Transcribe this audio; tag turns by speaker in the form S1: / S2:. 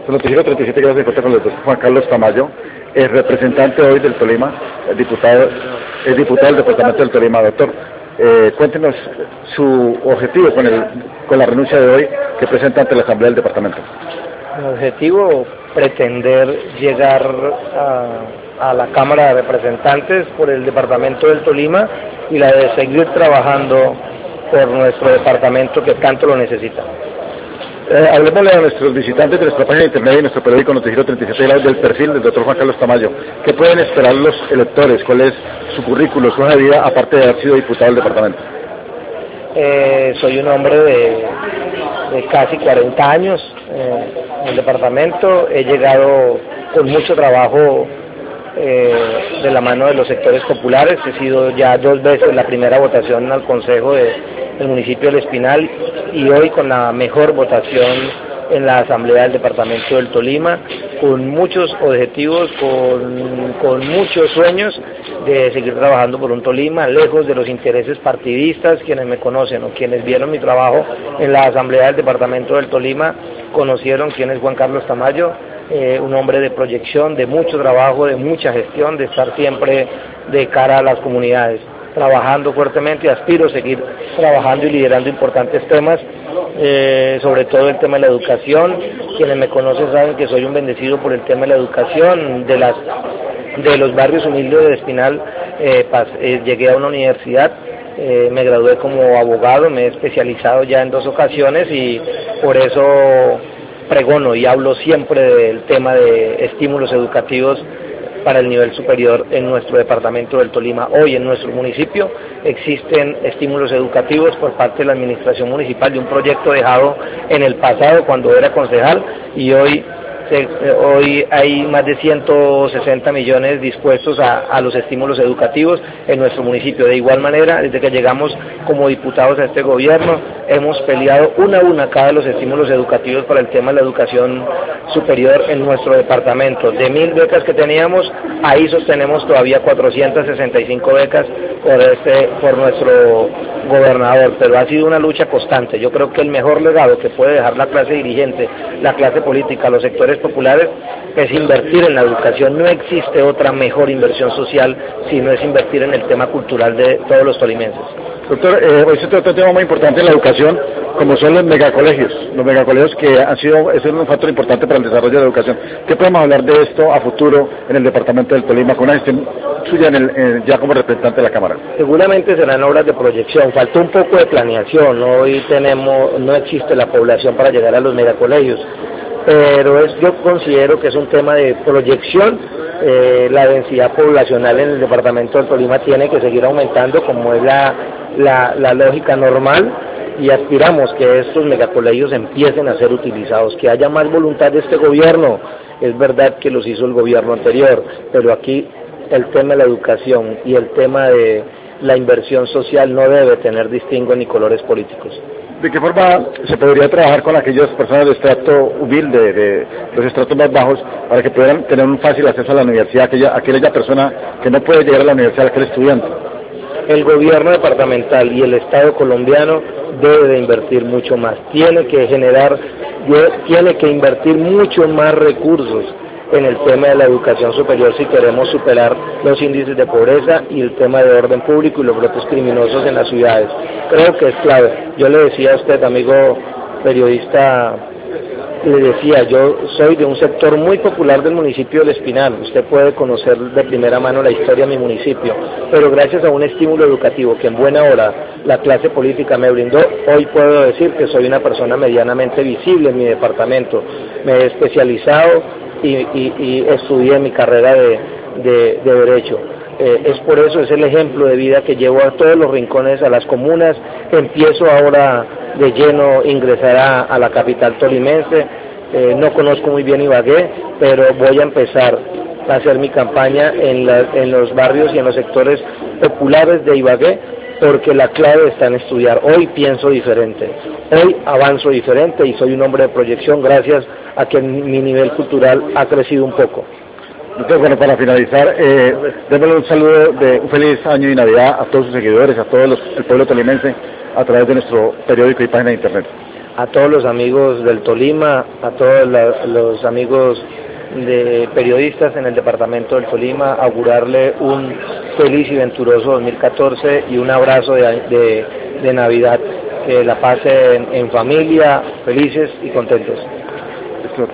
S1: Su noticiero 37 grados de encuentro con el doctor Juan Carlos Tamayo, el representante hoy del Tolima, el diputado del departamento del Tolima. Doctor, cuéntenos su objetivo con la renuncia de hoy que presenta ante la Asamblea del departamento.
S2: Mi objetivo, pretender llegar a la Cámara de Representantes por el departamento del Tolima y la de seguir trabajando por nuestro departamento que tanto lo necesita.
S1: Hablemosle a nuestros visitantes de nuestra página de internet y nuestro periódico Noticiero 37 grados del perfil del doctor Juan Carlos Tamayo. ¿Qué pueden esperar los electores? ¿Cuál es su currículo, su hoja de vida, aparte de haber sido diputado del departamento?
S2: Soy un hombre de casi 40 años en el departamento. He llegado con mucho trabajo de la mano de los sectores populares. He sido ya 2 veces la primera votación al Consejo del municipio del Espinal y hoy con la mejor votación en la Asamblea del Departamento del Tolima, con muchos objetivos, con muchos sueños de seguir trabajando por un Tolima, lejos de los intereses partidistas. Quienes me conocen o quienes vieron mi trabajo en la Asamblea del Departamento del Tolima, conocieron quién es Juan Carlos Tamayo, un hombre de proyección, de mucho trabajo, de mucha gestión, de estar siempre de cara a las comunidades, trabajando fuertemente. Aspiro a seguir trabajando y liderando importantes temas, sobre todo el tema de la educación. Quienes me conocen saben que soy un bendecido por el tema de la educación, de los barrios humildes de Espinal. Llegué a una universidad, me gradué como abogado, me he especializado ya en 2 ocasiones y por eso pregono y hablo siempre del tema de estímulos educativos para el nivel superior en nuestro departamento del Tolima. Hoy en nuestro municipio existen estímulos educativos por parte de la administración municipal de un proyecto dejado en el pasado cuando era concejal, y hoy hay más de 160 millones dispuestos a los estímulos educativos en nuestro municipio. De igual manera, desde que llegamos como diputados a este gobierno, hemos peleado una a una cada de los estímulos educativos para el tema de la educación superior en nuestro departamento. De 1000 becas que teníamos, ahí sostenemos todavía 465 becas por nuestro gobernador, pero ha sido una lucha constante. Yo creo que el mejor legado que puede dejar la clase dirigente, la clase política, los sectores populares, es invertir en la educación. No existe otra mejor inversión social si no es invertir en el tema cultural de todos los tolimenses.
S1: Doctor, hoy se trata de un tema muy importante en la educación, como son los megacolegios que es un factor importante para el desarrollo de la educación. ¿Qué podemos hablar de esto a futuro en el departamento del Tolima, con una gestión suya ya como representante de la Cámara?
S2: Seguramente serán obras de proyección, faltó un poco de planeación. Hoy no existe la población para llegar a los megacolegios, pero yo considero que es un tema de proyección. La densidad poblacional en el departamento del Tolima tiene que seguir aumentando, como es la lógica normal, y aspiramos que estos megacolegios empiecen a ser utilizados, que haya más voluntad de este gobierno. Es verdad que los hizo el gobierno anterior, pero aquí el tema de la educación y el tema de la inversión social no debe tener distingo ni colores políticos.
S1: ¿De qué forma se podría trabajar con aquellas personas de estrato humilde, de los estratos más bajos, para que puedan tener un fácil acceso a la universidad, aquella persona que no puede llegar a la universidad, aquel estudiante?
S2: El gobierno departamental y el Estado colombiano debe de invertir mucho más, tiene que invertir mucho más recursos en el tema de la educación superior si queremos superar los índices de pobreza y el tema de orden público y los brotes criminosos en las ciudades. Creo que es clave. Yo le decía a usted, amigo periodista, yo soy de un sector muy popular del municipio del Espinal. Usted puede conocer de primera mano la historia de mi municipio, pero gracias a un estímulo educativo que en buena hora la clase política me brindó, hoy puedo decir que soy una persona medianamente visible en mi departamento. Me he especializado y estudié mi carrera de Derecho. Es por eso, es el ejemplo de vida que llevo a todos los rincones, a las comunas. Empiezo ahora de lleno a ingresar a la capital tolimense. No conozco muy bien Ibagué, pero voy a empezar a hacer mi campaña en los barrios y en los sectores populares de Ibagué, porque la clave está en estudiar. Hoy pienso diferente, hoy avanzo diferente y soy un hombre de proyección gracias a que mi nivel cultural ha crecido un poco.
S1: Entonces, bueno, para finalizar, démosle un saludo de un feliz año y Navidad a todos sus seguidores, a todo el pueblo tolimense, a través de nuestro periódico y página de internet.
S2: a todos los amigos del Tolima, a todos los amigos de periodistas en el departamento del Tolima, augurarle un feliz y venturoso 2014 y un abrazo de Navidad, que la pasen en familia, felices y contentos.